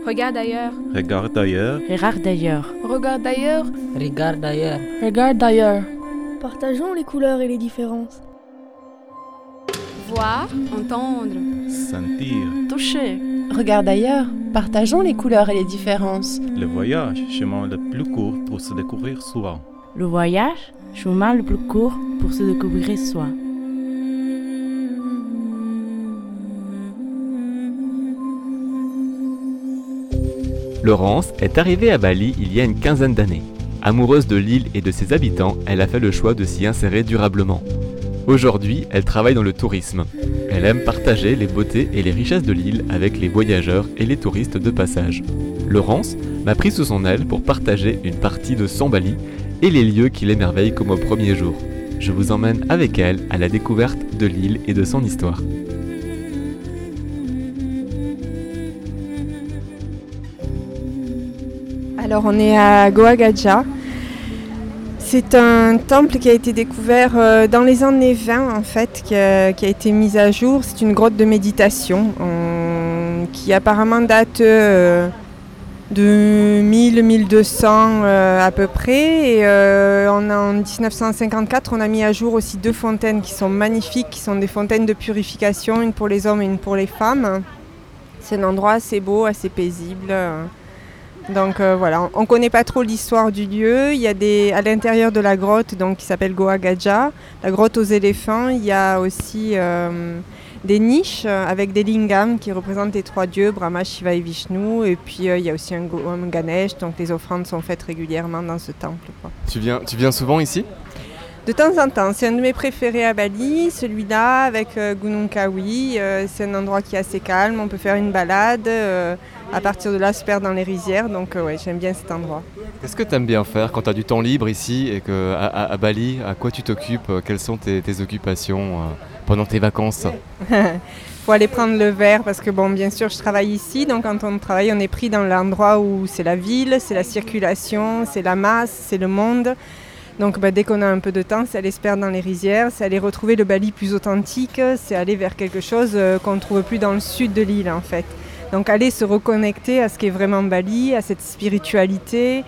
Regarde ailleurs. Regarde ailleurs. Regarde ailleurs. Regarde ailleurs. Regarde ailleurs. Regarde ailleurs. Partageons les couleurs et les différences. Voir, entendre. Sentir. Toucher. Regarde ailleurs. Partageons les couleurs et les différences. Le voyage, chemin le plus court pour se découvrir soi. Le voyage, chemin le plus court pour se découvrir soi. Laurence est arrivée à Bali il y a une quinzaine d'années. Amoureuse de l'île et de ses habitants, elle a fait le choix de s'y insérer durablement. Aujourd'hui, elle travaille dans le tourisme. Elle aime partager les beautés et les richesses de l'île avec les voyageurs et les touristes de passage. Laurence m'a pris sous son aile pour partager une partie de son Bali et les lieux qui l'émerveillent comme au premier jour. Je vous emmène avec elle à la découverte de l'île et de son histoire. Alors on est à Goa Gajah. C'est un temple qui a été découvert dans les années 20 en fait, qui a été mis à jour. C'est une grotte de méditation qui apparemment date de 1000-1200 à peu près. Et en 1954, on a mis à jour aussi 2 fontaines qui sont magnifiques, qui sont des fontaines de purification, une pour les hommes et une pour les femmes. C'est un endroit assez beau, assez paisible. Donc voilà, on ne connaît pas trop l'histoire du lieu. Il y a à l'intérieur de la grotte donc, qui s'appelle Goa Gajah, la grotte aux éléphants, il y a aussi des niches avec des lingams qui représentent les 3 dieux, Brahma, Shiva et Vishnu. Et puis il y a aussi un Ganesh, donc les offrandes sont faites régulièrement dans ce temple. Quoi. Tu viens souvent ici ? De temps en temps, c'est un de mes préférés à Bali, celui-là avec Gunung Kawi. C'est un endroit qui est assez calme, on peut faire une balade. À partir de là, se perdre dans les rizières, donc ouais, j'aime bien cet endroit. Qu'est-ce que tu aimes bien faire quand tu as du temps libre ici et qu'à Bali, à quoi tu t'occupes ? Quelles sont tes occupations pendant tes vacances ? Faut aller prendre le verre parce que bon, bien sûr, je travaille ici, donc quand on travaille, on est pris dans l'endroit où c'est la ville, c'est la circulation, c'est la masse, c'est le monde. Donc dès qu'on a un peu de temps, c'est aller se perdre dans les rizières, c'est aller retrouver le Bali plus authentique, c'est aller vers quelque chose qu'on ne trouve plus dans le sud de l'île en fait. Donc aller se reconnecter à ce qu'est vraiment Bali, à cette spiritualité,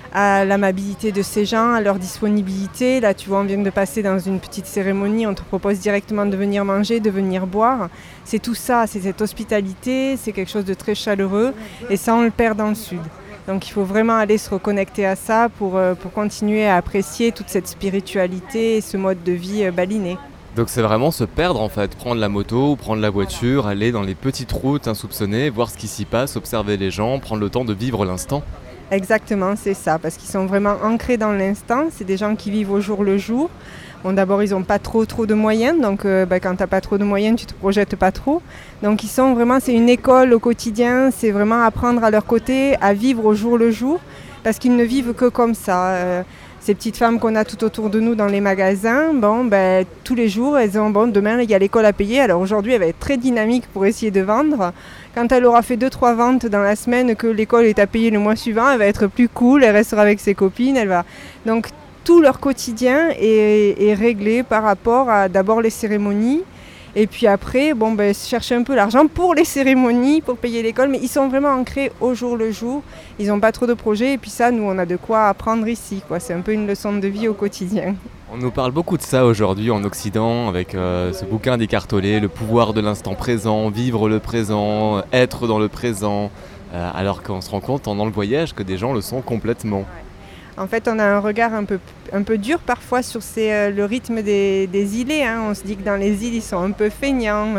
à l'amabilité de ces gens, à leur disponibilité. Là, tu vois, on vient de passer dans une petite cérémonie, on te propose directement de venir manger, de venir boire. C'est tout ça, c'est cette hospitalité, c'est quelque chose de très chaleureux et ça, on le perd dans le sud. Donc il faut vraiment aller se reconnecter à ça pour continuer à apprécier toute cette spiritualité et ce mode de vie balinais. Donc c'est vraiment se perdre en fait, prendre la moto, prendre la voiture, aller dans les petites routes insoupçonnées, voir ce qui s'y passe, observer les gens, prendre le temps de vivre l'instant. Exactement, c'est ça, parce qu'ils sont vraiment ancrés dans l'instant, c'est des gens qui vivent au jour le jour. Bon, d'abord, ils n'ont pas trop de moyens, donc quand tu n'as pas trop de moyens, tu ne te projettes pas trop. Donc ils sont vraiment, c'est une école au quotidien, c'est vraiment apprendre à leur côté, à vivre au jour le jour, parce qu'ils ne vivent que comme ça. Ces petites femmes qu'on a tout autour de nous dans les magasins, tous les jours, elles ont, demain, il y a l'école à payer. Alors aujourd'hui, elle va être très dynamique pour essayer de vendre. Quand elle aura fait 2-3 ventes dans la semaine que l'école est à payer le mois suivant, elle va être plus cool, elle restera avec ses copines. Donc tout leur quotidien est réglé par rapport à d'abord les cérémonies. Et puis après, chercher un peu l'argent pour les cérémonies, pour payer l'école. Mais ils sont vraiment ancrés au jour le jour. Ils n'ont pas trop de projets. Et puis ça, nous, on a de quoi apprendre ici, quoi. C'est un peu une leçon de vie au quotidien. On nous parle beaucoup de ça aujourd'hui en Occident, avec ce bouquin d'Eckhart Tolle, le pouvoir de l'instant présent, vivre le présent, être dans le présent. Alors qu'on se rend compte pendant le voyage que des gens le sont complètement. En fait, on a un regard un peu dur parfois sur le rythme des îlets. Hein. On se dit que dans les îles, ils sont un peu feignants,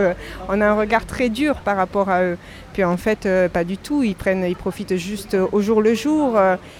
on a un regard très dur par rapport à eux. Puis en fait, pas du tout. Ils profitent juste au jour le jour.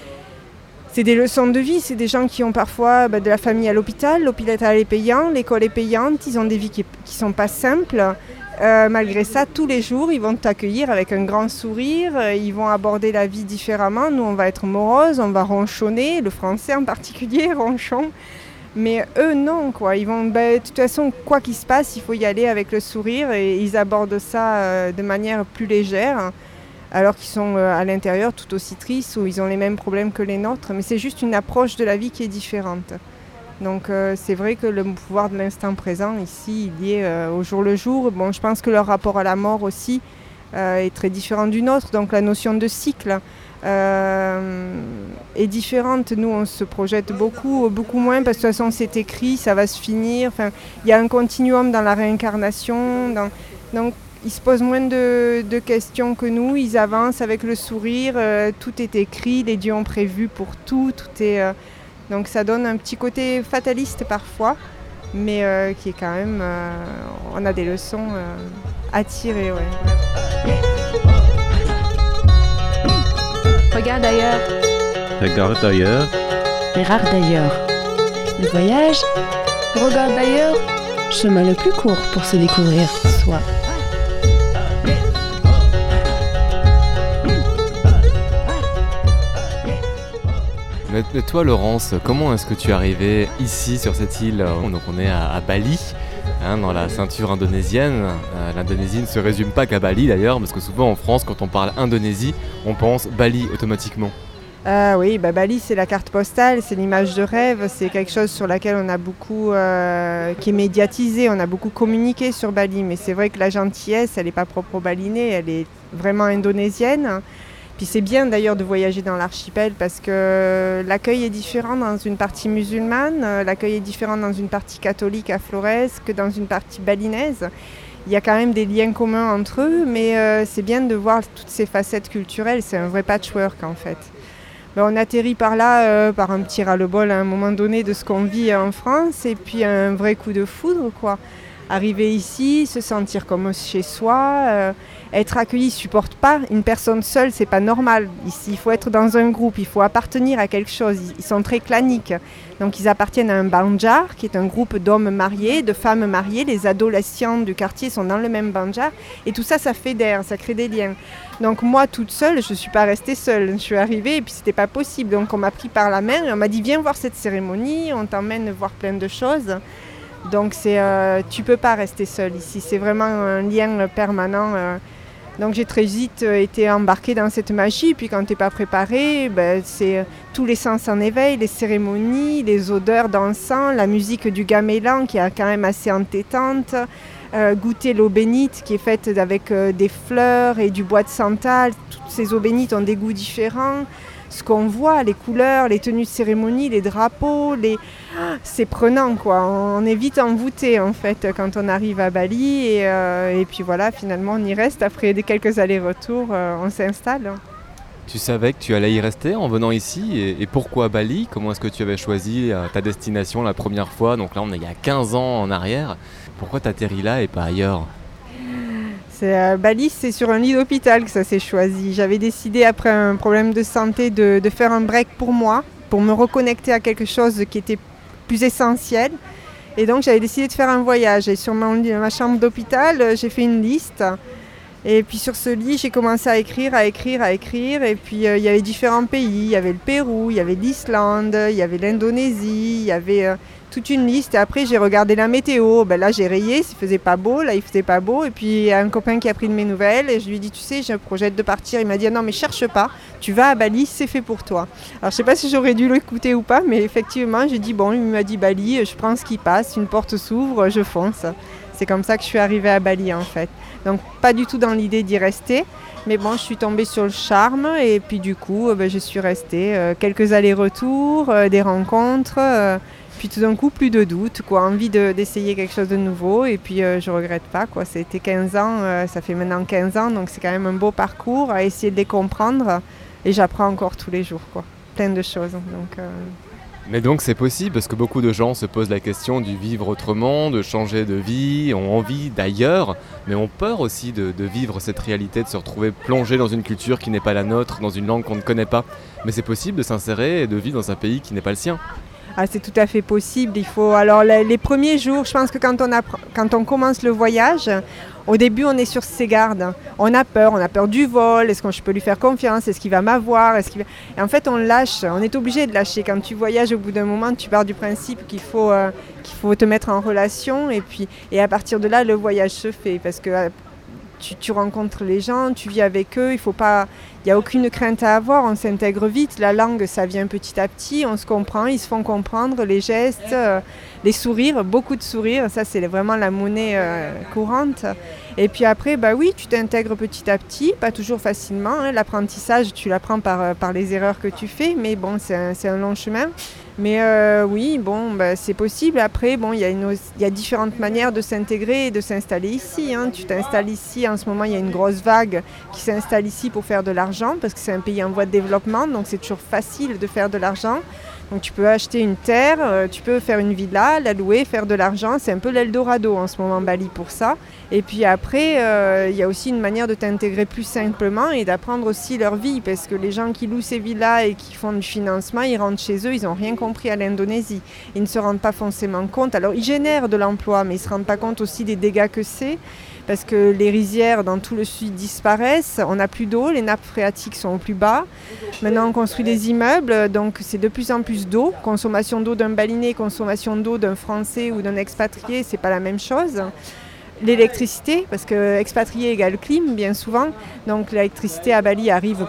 C'est des leçons de vie. C'est des gens qui ont parfois de la famille à l'hôpital. L'hôpital est payant, l'école est payante. Ils ont des vies qui sont pas simples. Malgré ça, tous les jours, ils vont t'accueillir avec un grand sourire, ils vont aborder la vie différemment. Nous, on va être morose, on va ronchonner, le français en particulier, ronchon. Mais eux, non, quoi. Ils vont, de toute façon, quoi qu'il se passe, il faut y aller avec le sourire et ils abordent ça de manière plus légère, alors qu'ils sont à l'intérieur tout aussi tristes ou ils ont les mêmes problèmes que les nôtres. Mais c'est juste une approche de la vie qui est différente. Donc c'est vrai que le pouvoir de l'instant présent ici, il y est au jour le jour. Bon, je pense que leur rapport à la mort aussi est très différent du nôtre, donc la notion de cycle est différente. Nous, on se projette beaucoup moins, parce que de toute façon, c'est écrit, ça va se finir. Enfin, il y a un continuum dans la réincarnation. Donc, ils se posent moins de questions que nous. Ils avancent avec le sourire. Tout est écrit, les dieux ont prévu pour tout. Donc, ça donne un petit côté fataliste parfois, mais qui est quand même... on a des leçons à tirer, ouais. Regarde ailleurs. Regarde ailleurs. Regarde d'ailleurs. Le voyage, Regarde d'ailleurs. chemin le plus court pour se découvrir soi. Mais toi Laurence, comment est-ce que tu es arrivée ici sur cette île? Donc on est à Bali, dans la ceinture indonésienne. L'Indonésie ne se résume pas qu'à Bali d'ailleurs, parce que souvent en France, quand on parle Indonésie, on pense Bali automatiquement. Oui, Bali c'est la carte postale, c'est l'image de rêve, c'est quelque chose sur laquelle on a beaucoup, qui est médiatisé, on a beaucoup communiqué sur Bali, mais c'est vrai que la gentillesse, elle n'est pas propre aux Balinais, elle est vraiment indonésienne. Puis c'est bien d'ailleurs de voyager dans l'archipel parce que l'accueil est différent dans une partie musulmane, l'accueil est différent dans une partie catholique à Flores que dans une partie balinaise. Il y a quand même des liens communs entre eux, mais c'est bien de voir toutes ces facettes culturelles, c'est un vrai patchwork en fait. On atterrit par là, par un petit ras-le-bol à un moment donné de ce qu'on vit en France, et puis un vrai coup de foudre, quoi. Arriver ici, se sentir comme chez soi, être accueilli, supporte pas. Une personne seule, c'est pas normal. Ici, il faut être dans un groupe, il faut appartenir à quelque chose. Ils sont très claniques. Donc, ils appartiennent à un banjar, qui est un groupe d'hommes mariés, de femmes mariées. Les adolescents du quartier sont dans le même banjar. Et tout ça, ça fédère, ça crée des liens. Donc, moi, toute seule, je suis pas restée seule. Je suis arrivée et puis c'était pas possible. Donc, on m'a pris par la main et on m'a dit, viens voir cette cérémonie, on t'emmène voir plein de choses. Donc tu peux pas rester seule ici, c'est vraiment un lien permanent. Donc j'ai très vite été embarquée dans cette magie, puis quand t'es pas préparée, c'est tous les sens en éveil, les cérémonies, les odeurs d'encens, la musique du gamelan qui est quand même assez entêtante, goûter l'eau bénite qui est faite avec des fleurs et du bois de santal. Toutes ces eaux bénites ont des goûts différents. Ce qu'on voit, les couleurs, les tenues de cérémonie, les drapeaux, c'est prenant quoi. On est vite envoûté en fait quand on arrive à Bali et puis voilà, finalement on y reste. Après quelques allers-retours, on s'installe. Tu savais que tu allais y rester en venant ici et pourquoi Bali? Comment est-ce que tu avais choisi ta destination la première fois? Donc là on est il y a 15 ans en arrière. Pourquoi t'atterris là et pas ailleurs? Bali, c'est sur un lit d'hôpital que ça s'est choisi. J'avais décidé après un problème de santé de faire un break pour moi, pour me reconnecter à quelque chose qui était plus essentiel. Et donc j'avais décidé de faire un voyage. Et sur ma chambre d'hôpital, j'ai fait une liste. Et puis sur ce lit, j'ai commencé à écrire. Et puis il y avait différents pays. Il y avait le Pérou, il y avait l'Islande, il y avait l'Indonésie, il y avait toute une liste. Et après, j'ai regardé la météo. Là, j'ai rayé, il faisait pas beau. Là, il faisait pas beau. Et puis, il y a un copain qui a pris de mes nouvelles. Et je lui ai dit, tu sais, j'ai un projet de partir. Il m'a dit, non, mais cherche pas. Tu vas à Bali, c'est fait pour toi. Alors, je sais pas si j'aurais dû l'écouter ou pas. Mais effectivement, j'ai dit, bon, il m'a dit Bali, je prends ce qui passe. Une porte s'ouvre, je fonce. C'est comme ça que je suis arrivée à Bali, en fait. Donc, pas du tout dans l'idée d'y rester. Mais bon, je suis tombée sur le charme. Et puis, du coup, je suis restée. Quelques allers-retours, des rencontres. Puis tout d'un coup, plus de doute, envie d'essayer quelque chose de nouveau. Et puis je regrette pas, C'était 15 ans, ça fait maintenant 15 ans, donc c'est quand même un beau parcours à essayer de les comprendre. Et j'apprends encore tous les jours, Plein de choses. Mais donc c'est possible parce que beaucoup de gens se posent la question du vivre autrement, de changer de vie, ont envie d'ailleurs, mais ont peur aussi de vivre cette réalité, de se retrouver plongé dans une culture qui n'est pas la nôtre, dans une langue qu'on ne connaît pas. Mais c'est possible de s'insérer et de vivre dans un pays qui n'est pas le sien. Ah, c'est tout à fait possible. Il faut alors les premiers jours, je pense que quand on commence le voyage, au début on est sur ses gardes. On a peur du vol. Est-ce que je peux lui faire confiance? Est-ce qu'il va m'avoir? Et en fait on lâche. On est obligé de lâcher. Quand tu voyages, au bout d'un moment, tu pars du principe qu'il faut te mettre en relation et à partir de là le voyage se fait parce que tu rencontres les gens, tu vis avec eux, il n'y a aucune crainte à avoir, on s'intègre vite, la langue ça vient petit à petit, on se comprend, ils se font comprendre, les gestes, les sourires, beaucoup de sourires, ça c'est vraiment la monnaie courante. Et puis après, tu t'intègres petit à petit, pas toujours facilement, hein. L'apprentissage tu l'apprends par les erreurs que tu fais, mais bon c'est un long chemin. Mais c'est possible. Après, il y a différentes manières de s'intégrer et de s'installer ici, hein. Tu t'installes ici, en ce moment, il y a une grosse vague qui s'installe ici pour faire de l'argent, parce que c'est un pays en voie de développement, donc c'est toujours facile de faire de l'argent. Donc tu peux acheter une terre, tu peux faire une villa, la louer, faire de l'argent. C'est un peu l'Eldorado en ce moment, Bali, pour ça. Et puis après, il y a aussi une manière de t'intégrer plus simplement et d'apprendre aussi leur vie. Parce que les gens qui louent ces villas et qui font du financement, ils rentrent chez eux, ils n'ont rien compris à l'Indonésie. Ils ne se rendent pas forcément compte. Alors ils génèrent de l'emploi, mais ils ne se rendent pas compte aussi des dégâts que c'est. Parce que les rizières dans tout le sud disparaissent, on n'a plus d'eau, les nappes phréatiques sont au plus bas. Maintenant on construit des immeubles, donc c'est de plus en plus d'eau. Consommation d'eau d'un Balinais, consommation d'eau d'un Français ou d'un expatrié, c'est pas la même chose. L'électricité, parce que expatrié égale clim bien souvent, donc l'électricité à Bali arrive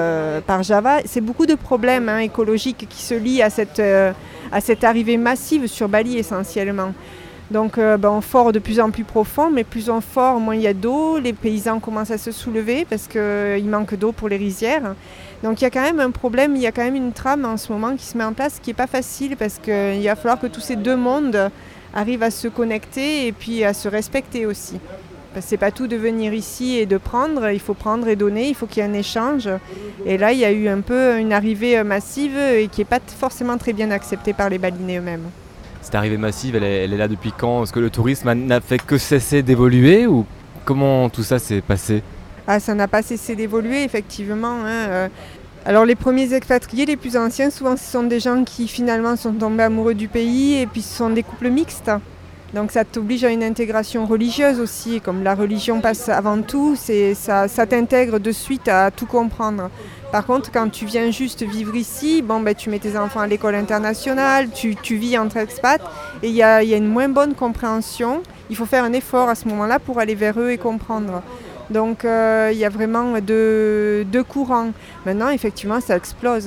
par Java. C'est beaucoup de problèmes écologiques qui se lient à cette arrivée massive sur Bali essentiellement. Donc on fort de plus en plus profond, mais plus on fort, moins il y a d'eau. Les paysans commencent à se soulever parce qu'il manque d'eau pour les rizières. Donc il y a quand même un problème, il y a quand même une trame en ce moment qui se met en place qui n'est pas facile parce qu'il va falloir que tous ces deux mondes arrivent à se connecter et puis à se respecter aussi. Parce que c'est pas tout de venir ici et de prendre, il faut prendre et donner, il faut qu'il y ait un échange. Et là, il y a eu un peu une arrivée massive et qui n'est pas forcément très bien acceptée par les Balinais eux-mêmes. Cette arrivée massive, elle est là depuis quand ? Est-ce que le tourisme n'a fait que cesser d'évoluer ou comment tout ça s'est passé ? Ça n'a pas cessé d'évoluer, effectivement. Alors les premiers expatriés, les plus anciens, souvent ce sont des gens qui finalement sont tombés amoureux du pays et puis ce sont des couples mixtes. Donc ça t'oblige à une intégration religieuse aussi, comme la religion passe avant tout, ça t'intègre de suite à tout comprendre. Par contre, quand tu viens juste vivre ici, tu mets tes enfants à l'école internationale, tu vis entre expats et il y a une moins bonne compréhension. Il faut faire un effort à ce moment-là pour aller vers eux et comprendre. Donc il y a vraiment deux courants. Maintenant, effectivement, ça explose.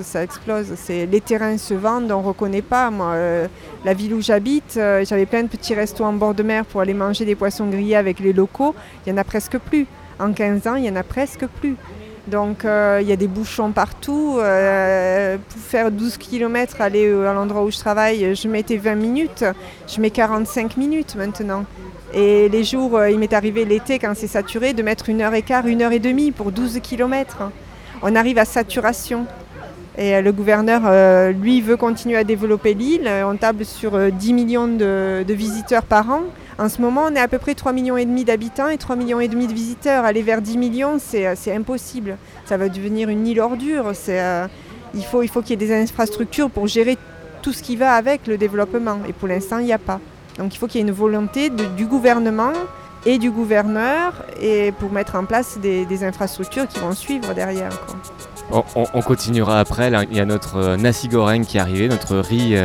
Les terrains se vendent, on ne reconnaît pas. Moi, la ville où j'habite, j'avais plein de petits restos en bord de mer pour aller manger des poissons grillés avec les locaux. Il n'y en a presque plus. En 15 ans, il n'y en a presque plus. Donc il y a des bouchons partout. Pour faire 12 km, aller à l'endroit où je travaille, je mettais 20 minutes. Je mets 45 minutes maintenant. Et les jours, il m'est arrivé l'été, quand c'est saturé, de mettre 1h15, 1h30 pour 12 km. On arrive à saturation. Et le gouverneur, lui, veut continuer à développer l'île. On table sur 10 millions de visiteurs par an. En ce moment, on est à peu près 3,5 millions d'habitants et 3,5 millions de visiteurs. Aller vers 10 millions, c'est impossible. Ça va devenir une île ordure. Il faut qu'il y ait des infrastructures pour gérer tout ce qui va avec le développement. Et pour l'instant, il n'y a pas. Donc il faut qu'il y ait une volonté du gouvernement et du gouverneur et pour mettre en place des infrastructures qui vont suivre derrière, quoi. On continuera après. Là, il y a notre nasi goreng qui est arrivé, notre riz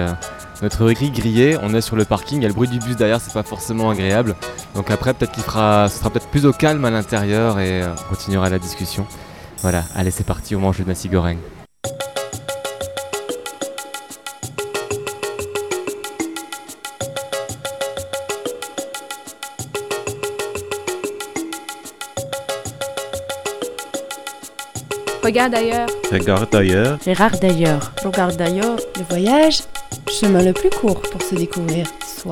grillé. On est sur le parking, il y a le bruit du bus derrière, c'est pas forcément agréable. Donc après, peut-être ce sera peut-être plus au calme à l'intérieur et on continuera la discussion. Voilà, allez, c'est parti, on mange le nasi goreng. Regarde ailleurs. Regarde ailleurs. Regarde d'ailleurs. Regarde d'ailleurs. Le voyage, chemin le plus court pour se découvrir soi.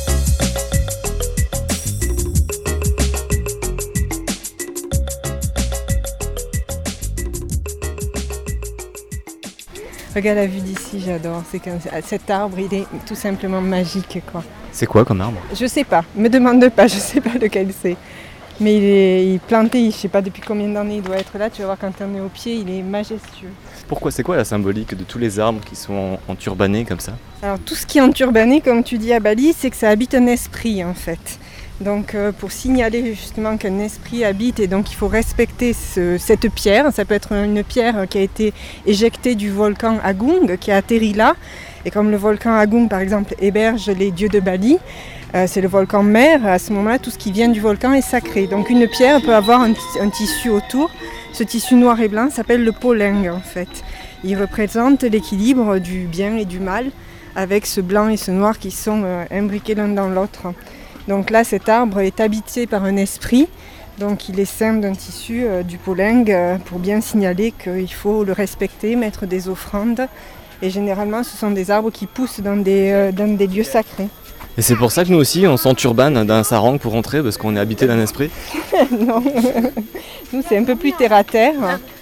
Regarde la vue d'ici, j'adore. Cet arbre, il est tout simplement magique, quoi. C'est quoi comme arbre ? Je sais pas, me demande pas, je sais pas lequel c'est. Mais il est planté, je sais pas depuis combien d'années il doit être là, tu vas voir quand on est au pied, il est majestueux. Pourquoi ? C'est quoi la symbolique de tous les arbres qui sont enturbanés comme ça ? Alors tout ce qui est enturbané, comme tu dis à Bali, c'est que ça habite un esprit en fait. Donc pour signaler justement qu'un esprit habite et donc il faut respecter cette pierre. Ça peut être une pierre qui a été éjectée du volcan Agung, qui a atterri là. Et comme le volcan Agung, par exemple, héberge les dieux de Bali, c'est le volcan mère, à ce moment-là, tout ce qui vient du volcan est sacré. Donc une pierre peut avoir un tissu autour. Ce tissu noir et blanc s'appelle le poleng, en fait. Il représente l'équilibre du bien et du mal, avec ce blanc et ce noir qui sont imbriqués l'un dans l'autre. Donc là, cet arbre est habité par un esprit. Donc il est ceint d'un tissu du poleng pour bien signaler qu'il faut le respecter, mettre des offrandes. Et généralement, ce sont des arbres qui poussent dans des lieux sacrés. Et c'est pour ça que nous aussi, on s'enturbane d'un sarong pour rentrer, parce qu'on est habité d'un esprit? Non, nous c'est un peu plus terre à terre.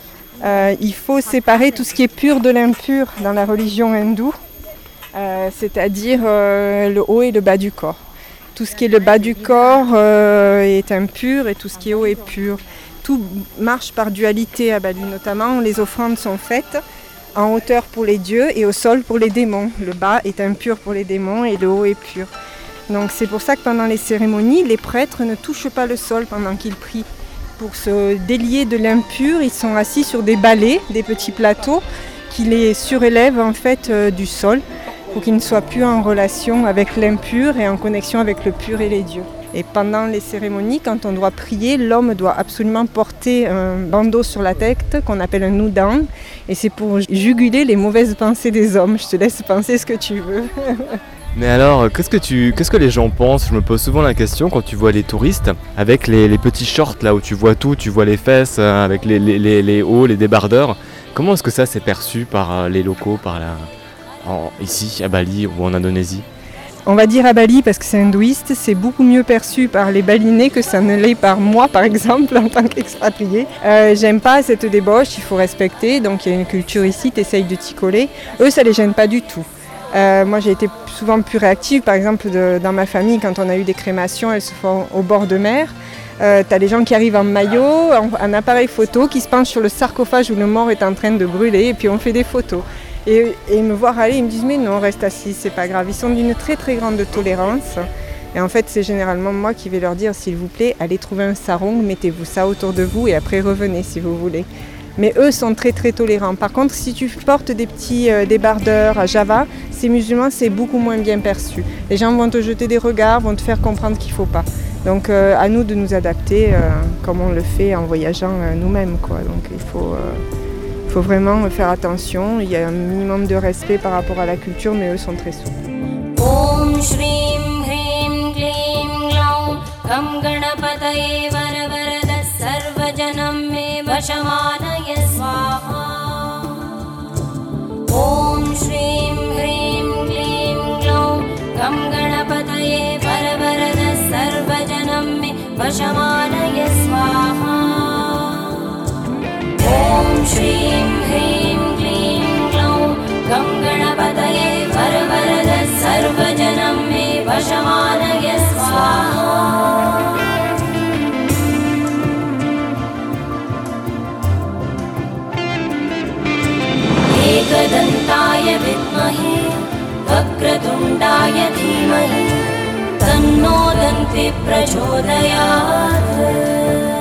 Il faut séparer tout ce qui est pur de l'impur dans la religion hindoue, c'est-à-dire le haut et le bas du corps. Tout ce qui est le bas du corps est impur et tout ce qui est haut est pur. Tout marche par dualité à Bali, notamment les offrandes sont faites en hauteur pour les dieux et au sol pour les démons. Le bas est impur pour les démons et le haut est pur. Donc c'est pour ça que pendant les cérémonies, les prêtres ne touchent pas le sol pendant qu'ils prient. Pour se délier de l'impur, ils sont assis sur des balais, des petits plateaux qui les surélèvent en fait du sol pour qu'ils ne soient plus en relation avec l'impur et en connexion avec le pur et les dieux. Et pendant les cérémonies, quand on doit prier, l'homme doit absolument porter un bandeau sur la tête qu'on appelle un udang. Et c'est pour juguler les mauvaises pensées des hommes. Je te laisse penser ce que tu veux. Mais alors, qu'est-ce que les gens pensent? Je me pose souvent la question quand tu vois les touristes avec les petits shorts là où tu vois tout, tu vois les fesses, avec les hauts, les débardeurs. Comment est-ce que ça c'est perçu par les locaux, ici à Bali ou en Indonésie? On va dire à Bali, parce que c'est hindouiste, c'est beaucoup mieux perçu par les Balinais que ça ne l'est par moi, par exemple, en tant qu'expatrié. J'aime pas cette débauche, il faut respecter, donc il y a une culture ici, tu essayes de t'y coller. Eux, ça les gêne pas du tout. Moi, j'ai été souvent plus réactive, par exemple, dans ma famille, quand on a eu des crémations, elles se font au bord de mer. T'as les gens qui arrivent en maillot, en appareil photo, qui se penchent sur le sarcophage où le mort est en train de brûler, et puis on fait des photos. Et me voir aller, ils me disent mais non, reste assis, c'est pas grave. Ils sont d'une très très grande tolérance. Et en fait, c'est généralement moi qui vais leur dire s'il vous plaît, allez trouver un sarong, mettez-vous ça autour de vous et après revenez si vous voulez. Mais eux sont très très tolérants. Par contre, si tu portes des petits débardeurs à Java, ces musulmans, c'est beaucoup moins bien perçu. Les gens vont te jeter des regards, vont te faire comprendre qu'il ne faut pas. Donc à nous de nous adapter comme on le fait en voyageant nous-mêmes, quoi. Donc il faut vraiment faire attention. Il y a un minimum de respect par rapport à la culture, mais eux sont très souples. Om Shrim Hrim Klim Glaum Kam Ganapataye Varavarada Sarvajanam Me Vashamanaya Swaha. Om Shrim Hrim Klim Glaum Kam Ganapataye Varavarada Sarvajanam Me Vashamanaya Swaha. Om Shrim Hrim Klim Glaum Kam Ganapataye Varavarada Sarvajanam Me Vashamanaya Swaha. Ekadantaya Vidmahe Vakratundaya Dhimahi Tanno Dante Prachodayat.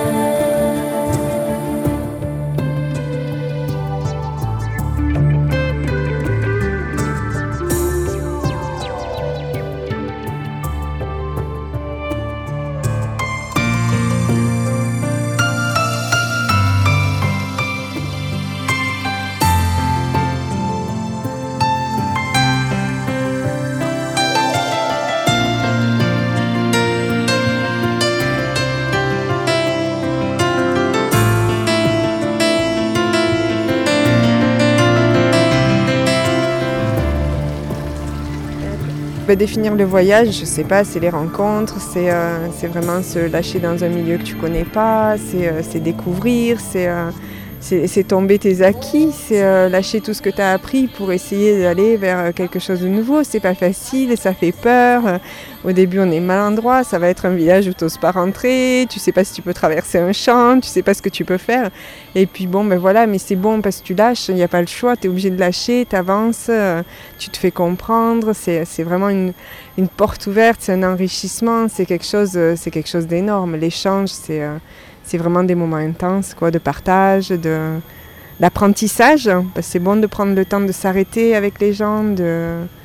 Définir le voyage, je sais pas, c'est les rencontres, c'est vraiment se lâcher dans un milieu que tu connais pas, c'est découvrir, c'est tomber tes acquis, c'est lâcher tout ce que tu as appris pour essayer d'aller vers quelque chose de nouveau. C'est pas facile, ça fait peur. Au début, on est maladroit, ça va être un village où tu n'oses pas rentrer, tu sais pas si tu peux traverser un champ, tu sais pas ce que tu peux faire. Et puis bon, ben voilà, mais c'est bon parce que tu lâches, il n'y a pas le choix, tu es obligé de lâcher, tu avances, tu te fais comprendre. C'est vraiment une porte ouverte, c'est un enrichissement, c'est quelque chose d'énorme. L'échange, c'est vraiment des moments intenses, quoi, de partage, d'apprentissage. Parce que c'est bon de prendre le temps de s'arrêter avec les gens,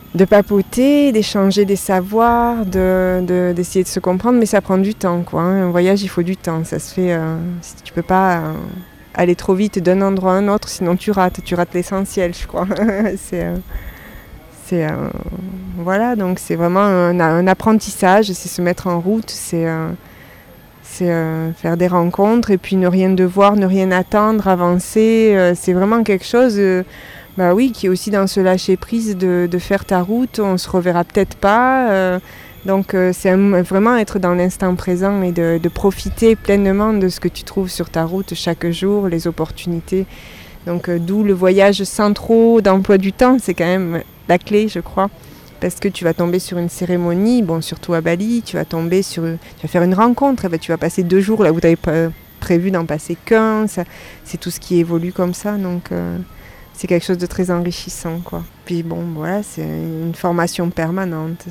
papoter, d'échanger des savoirs, d'essayer de se comprendre, mais ça prend du temps, quoi. Hein. Un voyage, il faut du temps. Ça se fait. Tu peux pas aller trop vite d'un endroit à un autre, sinon tu rates l'essentiel, je crois. Voilà, donc c'est vraiment un apprentissage, c'est se mettre en route, c'est faire des rencontres et puis ne rien devoir, ne rien attendre, avancer. C'est vraiment quelque chose qui est aussi dans ce lâcher prise de faire ta route. On se reverra peut-être pas. Donc c'est vraiment être dans l'instant présent et de profiter pleinement de ce que tu trouves sur ta route chaque jour, les opportunités. Donc d'où le voyage sans trop d'emploi du temps, c'est quand même la clé, je crois. Parce que tu vas tomber sur une cérémonie, surtout à Bali, tu vas faire une rencontre, tu vas passer 2 jours là où tu n'avais pas prévu d'en passer qu'un. C'est tout ce qui évolue comme ça, donc c'est quelque chose de très enrichissant, quoi. Puis c'est une formation permanente.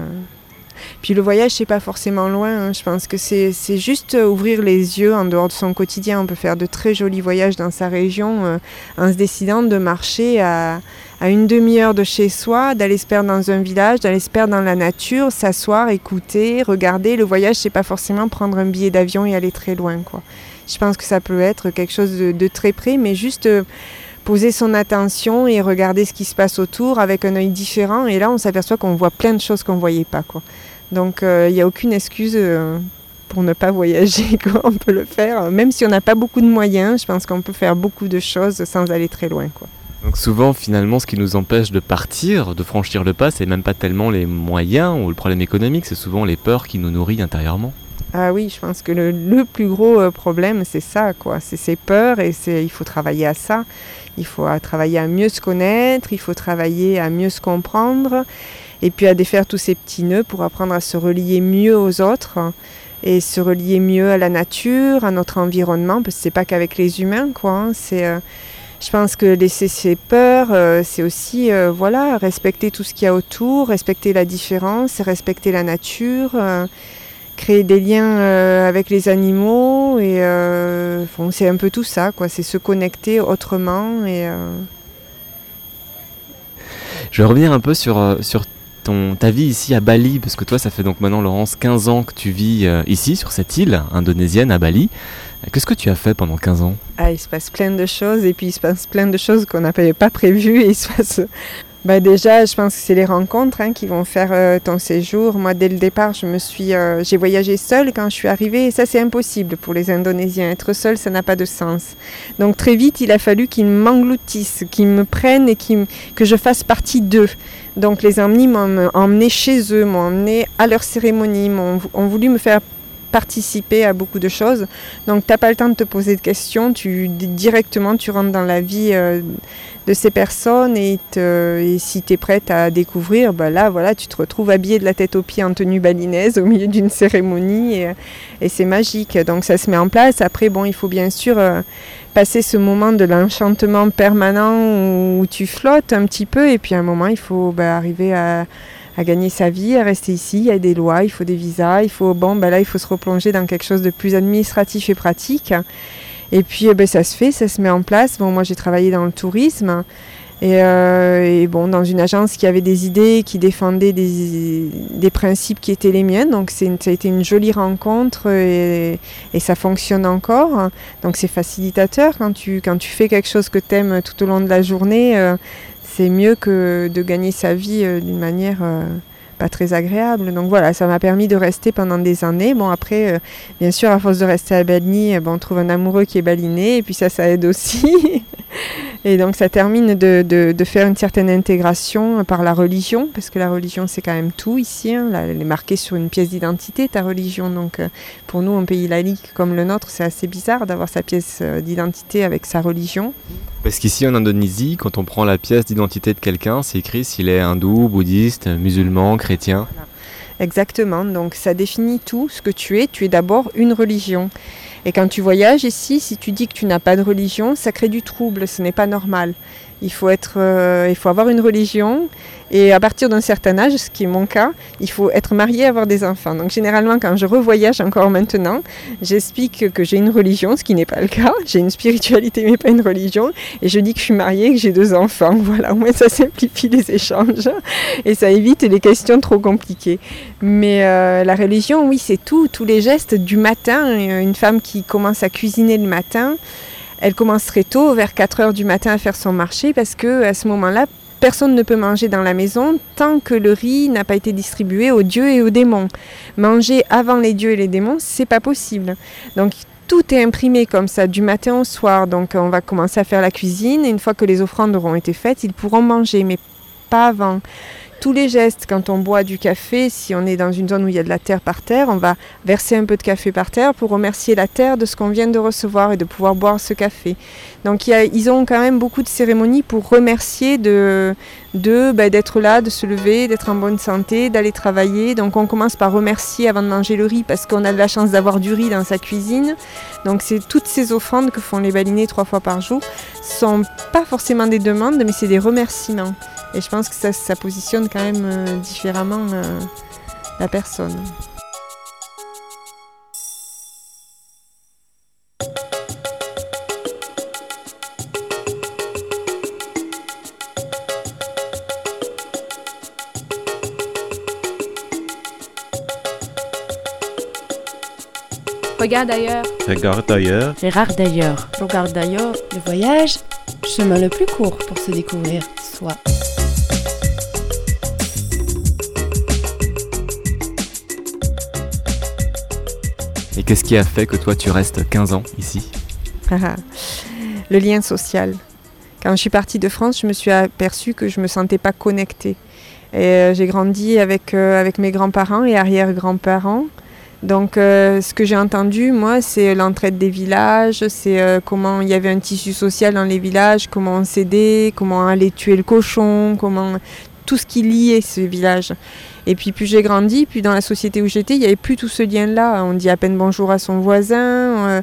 Puis le voyage, c'est pas forcément loin, hein. Je pense que c'est juste ouvrir les yeux en dehors de son quotidien. On peut faire de très jolis voyages dans sa région en se décidant de marcher à une demi-heure de chez soi, d'aller se perdre dans un village, d'aller se perdre dans la nature, s'asseoir, écouter, regarder. Le voyage, c'est pas forcément prendre un billet d'avion et aller très loin, quoi. Je pense que ça peut être quelque chose de très près, mais juste poser son attention et regarder ce qui se passe autour avec un œil différent. Et là, on s'aperçoit qu'on voit plein de choses qu'on ne voyait pas, quoi. Donc, il n'y a aucune excuse pour ne pas voyager, quoi. On peut le faire. Même si on n'a pas beaucoup de moyens, je pense qu'on peut faire beaucoup de choses sans aller très loin, quoi. Donc souvent, finalement, ce qui nous empêche de partir, de franchir le pas, c'est même pas tellement les moyens ou le problème économique, c'est souvent les peurs qui nous nourrissent intérieurement. Ah oui, je pense que le plus gros problème, c'est ça, quoi. C'est ces peurs et il faut travailler à ça. Il faut travailler à mieux se connaître, il faut travailler à mieux se comprendre et puis à défaire tous ces petits nœuds pour apprendre à se relier mieux aux autres et se relier mieux à la nature, à notre environnement, parce que c'est pas qu'avec les humains, quoi. Hein. Je pense que laisser ses peurs, c'est aussi respecter tout ce qu'il y a autour, respecter la différence, respecter la nature, créer des liens avec les animaux et c'est un peu tout ça, quoi. C'est se connecter autrement et Je vais revenir un peu sur ta vie ici à Bali, parce que toi, ça fait donc maintenant, Laurence, 15 ans que tu vis ici, sur cette île indonésienne à Bali. Qu'est-ce que tu as fait pendant 15 ans ? Il se passe plein de choses, et puis il se passe plein de choses qu'on n'avait pas prévues, et il se passe... déjà, je pense que c'est les rencontres qui vont faire ton séjour. Moi, dès le départ, j'ai voyagé seule quand je suis arrivée, et ça, c'est impossible pour les Indonésiens. Être seule, ça n'a pas de sens. Donc, très vite, il a fallu qu'ils m'engloutissent, qu'ils me prennent et que je fasse partie d'eux. Donc, les Amnis m'ont emmené chez eux, m'ont emmené à leur cérémonie, ont voulu me faire participer à beaucoup de choses. Donc, tu n'as pas le temps de te poser de questions. Directement, tu rentres dans la vie de ces personnes et si tu es prête à découvrir, tu te retrouves habillée de la tête aux pieds en tenue balinaise au milieu d'une cérémonie et c'est magique. Donc, ça se met en place. Après, il faut bien sûr passer ce moment de l'enchantement permanent où tu flottes un petit peu et puis à un moment, il faut arriver à gagner sa vie, à rester ici. Il y a des lois, il faut des visas, il faut se replonger dans quelque chose de plus administratif et pratique. Et puis ça se fait, ça se met en place. Moi j'ai travaillé dans le tourisme et dans une agence qui avait des idées, qui défendait des principes qui étaient les miennes. Donc ça a été une jolie rencontre et ça fonctionne encore. Donc c'est facilitateur quand tu fais quelque chose que tu aimes tout au long de la journée. C'est mieux que de gagner sa vie d'une manière pas très agréable. Donc voilà, ça m'a permis de rester pendant des années. Après, bien sûr, à force de rester à Bali, on trouve un amoureux qui est balinais et puis ça aide aussi. Et donc ça termine de faire une certaine intégration par la religion, parce que la religion c'est quand même tout ici. Elle est marquée sur une pièce d'identité, ta religion. Donc pour nous, un pays laïque comme le nôtre, c'est assez bizarre d'avoir sa pièce d'identité avec sa religion. Parce qu'ici en Indonésie, quand on prend la pièce d'identité de quelqu'un, c'est écrit s'il est hindou, bouddhiste, musulman, chrétien. Voilà. Exactement, donc ça définit tout ce que tu es d'abord une religion. Et quand tu voyages ici, si tu dis que tu n'as pas de religion, ça crée du trouble, ce n'est pas normal. Il faut avoir une religion Et à partir d'un certain âge, ce qui est mon cas, il faut être marié et avoir des enfants. Donc généralement, quand je revoyage encore maintenant, j'explique que j'ai une religion, ce qui n'est pas le cas. J'ai une spiritualité, mais pas une religion. Et je dis que je suis mariée et que j'ai 2 enfants. Voilà, au moins ça simplifie les échanges. Et ça évite les questions trop compliquées. Mais la religion, oui, c'est tout. Tous les gestes du matin. Une femme qui commence à cuisiner le matin, elle commence très tôt, vers 4 heures du matin, à faire son marché parce qu'à ce moment-là, personne ne peut manger dans la maison tant que le riz n'a pas été distribué aux dieux et aux démons. Manger avant les dieux et les démons, c'est pas possible. Donc tout est imprimé comme ça, du matin au soir. Donc on va commencer à faire la cuisine. Et une fois que les offrandes auront été faites, ils pourront manger, mais pas avant. Tous les gestes, quand on boit du café, si on est dans une zone où il y a de la terre par terre, on va verser un peu de café par terre pour remercier la terre de ce qu'on vient de recevoir et de pouvoir boire ce café. Donc ils ont quand même beaucoup de cérémonies pour remercier d'être là, de se lever, d'être en bonne santé, d'aller travailler. Donc on commence par remercier avant de manger le riz parce qu'on a de la chance d'avoir du riz dans sa cuisine. Donc c'est toutes ces offrandes que font les balinés 3 fois par jour. Ce ne sont pas forcément des demandes, mais c'est des remerciements. Et je pense que ça positionne quand même différemment la personne. Regarde ailleurs. Regarde ailleurs. Regarde d'ailleurs. Regarde d'ailleurs. Le voyage, chemin le plus court pour se découvrir soi. Et qu'est-ce qui a fait que toi tu restes 15 ans ici? Le lien social. Quand je suis partie de France, je me suis aperçue que je ne me sentais pas connectée. Et j'ai grandi avec mes grands-parents et arrière-grands-parents. Donc ce que j'ai entendu, moi, c'est l'entraide des villages, c'est comment il y avait un tissu social dans les villages, comment on s'aidait, comment aller tuer le cochon, tout ce qui liait ce village. Et puis plus j'ai grandi, puis dans la société où j'étais, il n'y avait plus tout ce lien-là. On dit à peine bonjour à son voisin.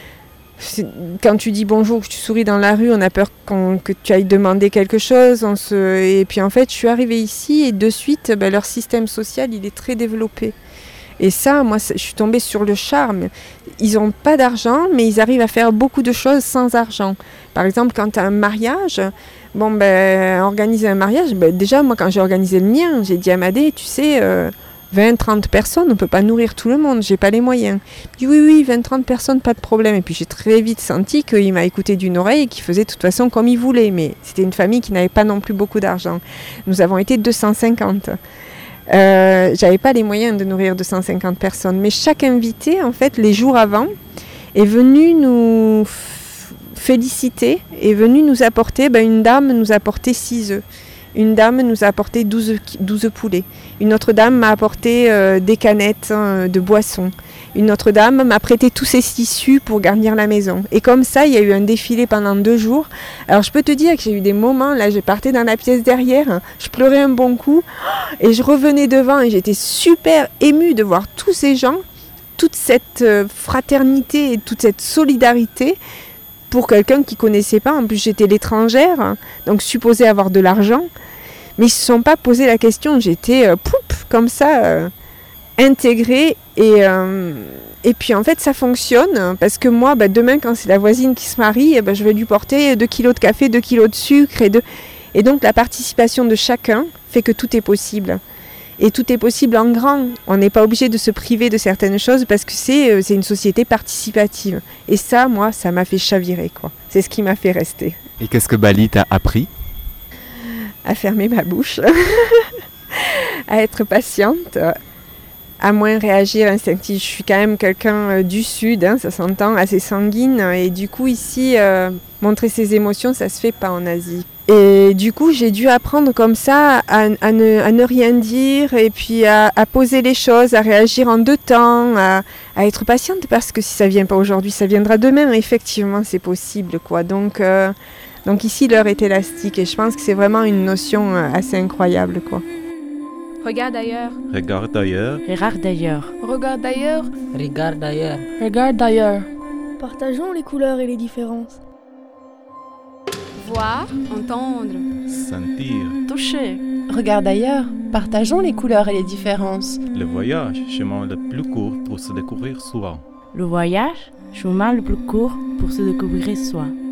Quand tu dis bonjour, que tu souris dans la rue, on a peur que tu ailles demander quelque chose. Et puis en fait, je suis arrivée ici et de suite, leur système social, il est très développé. Et ça, moi, je suis tombée sur le charme. Ils n'ont pas d'argent, mais ils arrivent à faire beaucoup de choses sans argent. Par exemple, quand tu as un mariage, organiser un mariage, déjà, moi, quand j'ai organisé le mien, j'ai dit à Madé, tu sais, 20-30 personnes, on ne peut pas nourrir tout le monde, j'ai pas les moyens. Il dit oui, 20-30 personnes, pas de problème. Et puis j'ai très vite senti qu'il m'a écouté d'une oreille et qu'il faisait de toute façon comme il voulait. Mais c'était une famille qui n'avait pas non plus beaucoup d'argent. Nous avons été 250. J'avais pas les moyens de nourrir 250 personnes, mais chaque invité, en fait, les jours avant, est venu nous féliciter, est venu nous apporter, une dame nous a apporté 6 œufs, une dame nous a apporté 12 poulets, une autre dame m'a apporté des canettes de boissons, une autre dame m'a prêté tous ses tissus pour garnir la maison. Et comme ça, il y a eu un défilé pendant 2 jours. Alors je peux te dire que j'ai eu des moments, là je partais dans la pièce derrière, je pleurais un bon coup, et je revenais devant et j'étais super émue de voir tous ces gens, toute cette fraternité et toute cette solidarité pour quelqu'un qui ne connaissait pas. En plus j'étais l'étrangère, donc supposée avoir de l'argent, mais ils ne se sont pas posé la question, j'étais comme ça, intégrée. Et puis en fait ça fonctionne parce que moi demain quand c'est la voisine qui se marie, je vais lui porter 2 kilos de café, 2 kilos de sucre et donc la participation de chacun fait que tout est possible. Et tout est possible en grand. On n'est pas obligé de se priver de certaines choses parce que c'est une société participative. Et ça, moi, ça m'a fait chavirer, quoi. C'est ce qui m'a fait rester. Et qu'est-ce que Bali t'a appris? À fermer ma bouche, à être patiente, à moins réagir instinctivement. Je suis quand même quelqu'un du sud, ça s'entend, assez sanguine. Et du coup, ici, montrer ses émotions, ça se fait pas en Asie. Et du coup, j'ai dû apprendre comme ça à ne rien dire et puis à poser les choses, à réagir en 2 temps, à être patiente parce que si ça vient pas aujourd'hui, ça viendra demain. Effectivement, c'est possible, quoi. Donc ici, l'heure est élastique et je pense que c'est vraiment une notion assez incroyable, quoi. Regarde ailleurs. Regarde ailleurs. Regarde d'ailleurs. Regarde ailleurs. Regarde ailleurs. Regarde d'ailleurs. Partageons les couleurs et les différences. Voir, entendre, Sentir. Toucher. Regarde ailleurs, partageons les couleurs et les différences. Le voyage, chemin le plus court pour se découvrir soi. Le voyage, chemin le plus court pour se découvrir soi.